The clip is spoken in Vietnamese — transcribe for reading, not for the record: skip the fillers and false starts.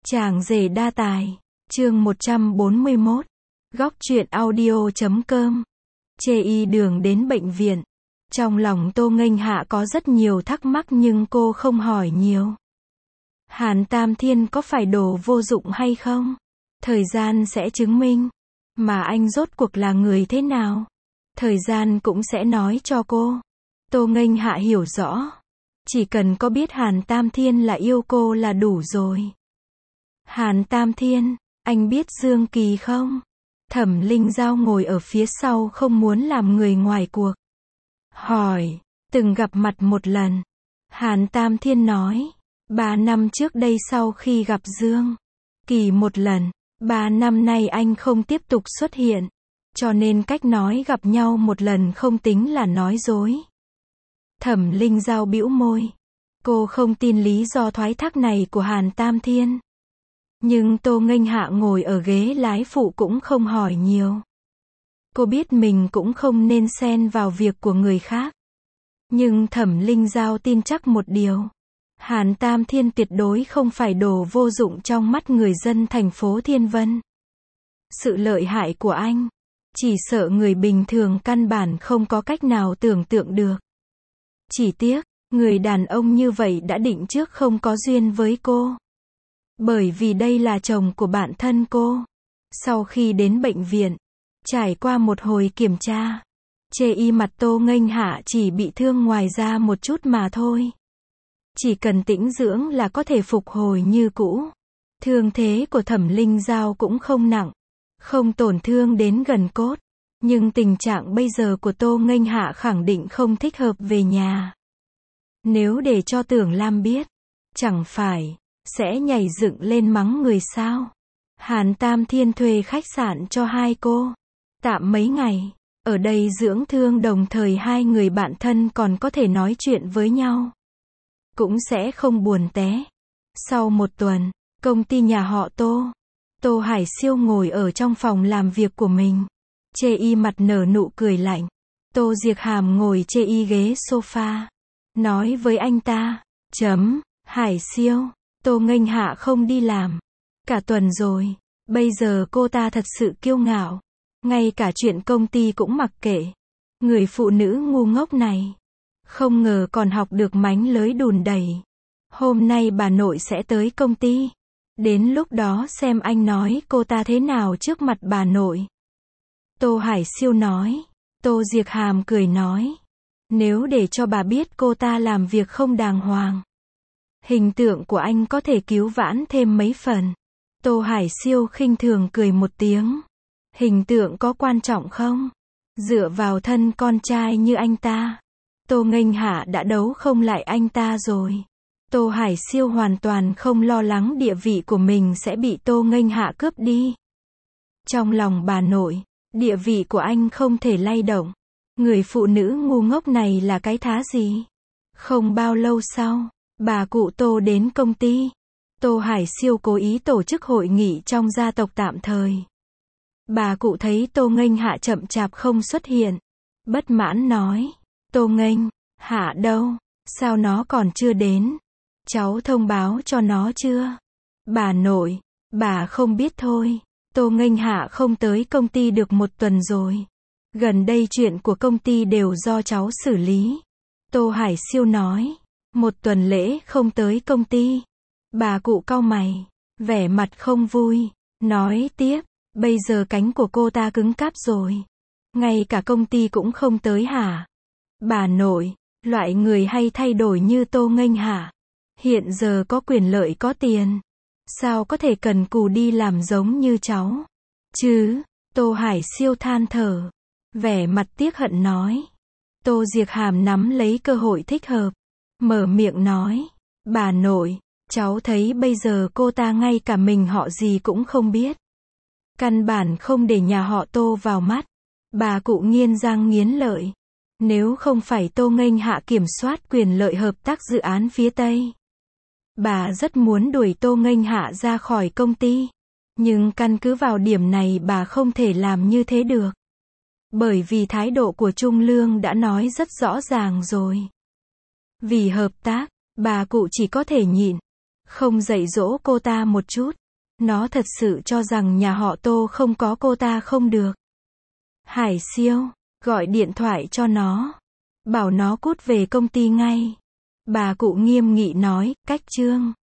Chàng rể đa tài. Chương 141. Góc truyện audio.com. Chê y đường đến bệnh viện. Trong lòng Tô Nghênh Hạ có rất nhiều thắc mắc nhưng cô không hỏi nhiều. Hàn Tam Thiên có phải đồ vô dụng hay không? Thời gian sẽ chứng minh. Mà anh rốt cuộc là người thế nào? Thời gian cũng sẽ nói cho cô. Tô Nghênh Hạ hiểu rõ. Chỉ cần có biết Hàn Tam Thiên là yêu cô là đủ rồi. Hàn Tam Thiên, anh biết Dương Kỳ không? Thẩm Linh Giao ngồi ở phía sau không muốn làm người ngoài cuộc. Hỏi, từng gặp mặt một lần. Hàn Tam Thiên nói, 3 năm trước đây sau khi gặp Dương Kỳ một lần, 3 năm nay anh không tiếp tục xuất hiện. Cho nên cách nói gặp nhau một lần không tính là nói dối. Thẩm Linh Giao bĩu môi. Cô không tin lý do thoái thác này của Hàn Tam Thiên. Nhưng Tô Nghênh Hạ ngồi ở ghế lái phụ cũng không hỏi nhiều. Cô biết mình cũng không nên xen vào việc của người khác. Nhưng Thẩm Linh Giao tin chắc một điều. Hàn Tam Thiên tuyệt đối không phải đồ vô dụng trong mắt người dân thành phố Thiên Vân. Sự lợi hại của anh, chỉ sợ người bình thường căn bản không có cách nào tưởng tượng được. Chỉ tiếc, người đàn ông như vậy đã định trước không có duyên với cô. Bởi vì đây là chồng của bạn thân cô. Sau khi đến bệnh viện, trải qua một hồi kiểm tra, chê y mặt Tô Nghênh Hạ chỉ bị thương ngoài da một chút mà thôi. Chỉ cần tĩnh dưỡng là có thể phục hồi như cũ. Thương thế của Thẩm Linh Giao cũng không nặng, không tổn thương đến gần cốt. Nhưng tình trạng bây giờ của Tô Nghênh Hạ khẳng định không thích hợp về nhà. Nếu để cho Tưởng Lam biết, chẳng phải sẽ nhảy dựng lên mắng người sao? Hàn Tam Thiên thuê khách sạn cho hai cô tạm mấy ngày, ở đây dưỡng thương đồng thời hai người bạn thân còn có thể nói chuyện với nhau. Cũng sẽ không buồn té. Sau một tuần, công ty nhà họ Tô Hải Siêu ngồi ở trong phòng làm việc của mình. Chê y mặt nở nụ cười lạnh. Tô Diệc Hàm ngồi chê y ghế sofa. Nói với anh ta, Hải Siêu, Tô Nghênh Hạ không đi làm cả tuần rồi. Bây giờ cô ta thật sự kiêu ngạo. Ngay cả chuyện công ty cũng mặc kệ. Người phụ nữ ngu ngốc này. Không ngờ còn học được mánh lới đùn đẩy. Hôm nay bà nội sẽ tới công ty. Đến lúc đó xem anh nói cô ta thế nào trước mặt bà nội. Tô Hải Siêu nói. Tô Diệc Hàm cười nói. Nếu để cho bà biết cô ta làm việc không đàng hoàng, hình tượng của anh có thể cứu vãn thêm mấy phần. Tô Hải Siêu khinh thường cười một tiếng. Hình tượng có quan trọng không? Dựa vào thân con trai như anh ta, Tô Nghênh Hạ đã đấu không lại anh ta rồi. Tô Hải Siêu hoàn toàn không lo lắng địa vị của mình sẽ bị Tô Nghênh Hạ cướp đi. Trong lòng bà nội, địa vị của anh không thể lay động. Người phụ nữ ngu ngốc này là cái thá gì? Không bao lâu sau, bà cụ Tô đến công ty. Tô Hải Siêu cố ý tổ chức hội nghị trong gia tộc tạm thời. Bà cụ thấy Tô Nghênh Hạ chậm chạp không xuất hiện. Bất mãn nói. Tô Nghênh Hạ đâu? Sao nó còn chưa đến? Cháu thông báo cho nó chưa? Bà nội, bà không biết thôi. Tô Nghênh Hạ không tới công ty được một tuần rồi. Gần đây chuyện của công ty đều do cháu xử lý. Tô Hải Siêu nói. Một tuần lễ không tới công ty. Bà cụ cau mày, vẻ mặt không vui. Nói tiếp, bây giờ cánh của cô ta cứng cáp rồi. Ngay cả công ty cũng không tới hả? Bà nội, loại người hay thay đổi như Tô Nghênh Hạ. Hiện giờ có quyền lợi có tiền. Sao có thể cần cù đi làm giống như cháu? Chứ, Tô Hải Siêu than thở. Vẻ mặt tiếc hận nói. Tô Diệc Hàm nắm lấy cơ hội thích hợp. Mở miệng nói. Bà nội, cháu thấy bây giờ cô ta ngay cả mình họ gì cũng không biết. Căn bản không để nhà họ Tô vào mắt. Bà cụ nghiến răng nghiến lợi. Nếu không phải Tô Nghênh Hạ kiểm soát quyền lợi hợp tác dự án phía Tây, bà rất muốn đuổi Tô Nghênh Hạ ra khỏi công ty. Nhưng căn cứ vào điểm này bà không thể làm như thế được. Bởi vì thái độ của Trung Lương đã nói rất rõ ràng rồi. Vì hợp tác, bà cụ chỉ có thể nhịn. Không dạy dỗ cô ta một chút. Nó thật sự cho rằng nhà họ Tô không có cô ta không được. Hải Siêu, gọi điện thoại cho nó. Bảo nó cút về công ty ngay. Bà cụ nghiêm nghị nói, cách Trương.